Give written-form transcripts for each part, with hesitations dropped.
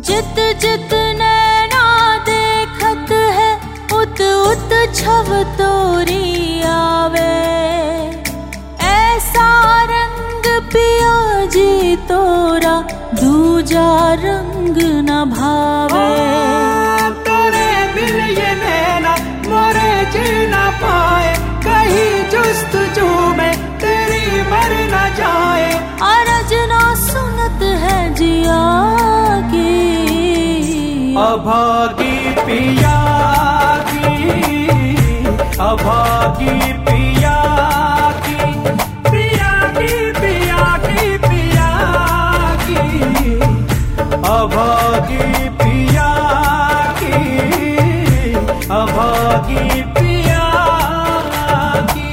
जित जित नैना देखत है उत उत छव तोरी आवे। ऐसा रंग पिया जी तोरा दूजा रंग न भावे। तोरे बिन ये नैना मोरे जी न पाए, कहीं जुस्तजू में तेरी मर न जाए। अरज ना सुनत है जिया की, अभागी पिया की, अभागी पिया की, पिया की पिया की पिया की, अभागी पिया की, अभागी पिया की।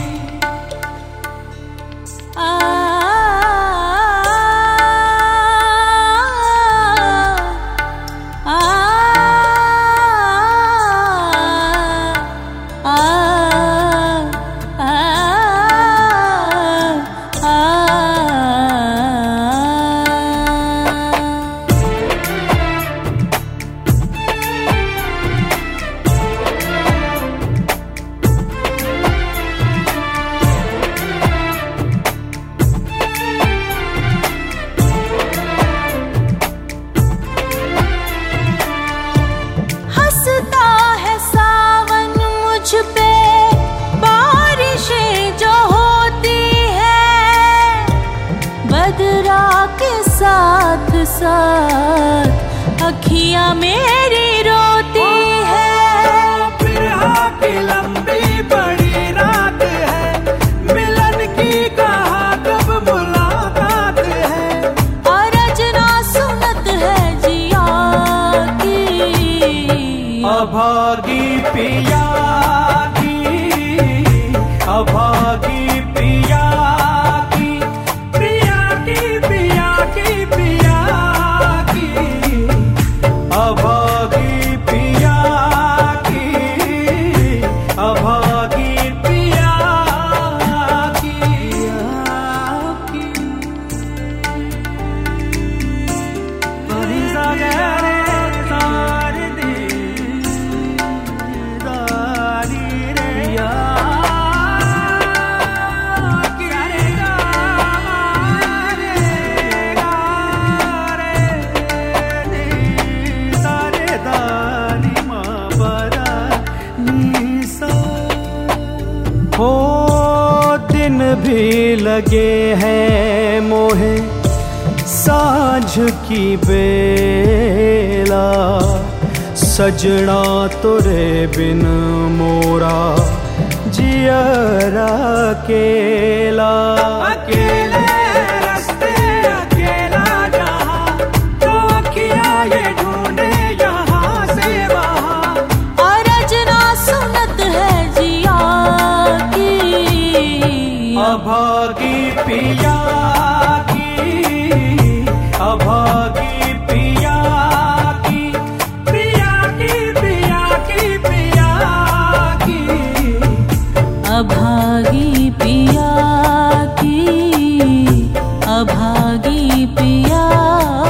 साथ साथ अखियां मेरी रोती है। बिरहा की लंबी बड़ी रात है, मिलन की कहा कब मुलाकात है। अरज ना सुनत है जिया की, अभागी पिया की, अभागी पिया की, पिया की पिया की पिया की, अभागी पिया की, अभागी पिया की। हो दिन भी लगे हैं मोहे साँझ की बेला, सजना तुरे बिन मोरा जियरा अकेला। अकेले रास्ते अकेला जहाँ, तो अखियाँ ये ढूंढे यहाँ से वहाँ। अरज ना सुनत है जिया की, अभागी पिया की, अभागी पिया की, पिया की पिया की पिया की, अभागी पिया की, अभागी पिया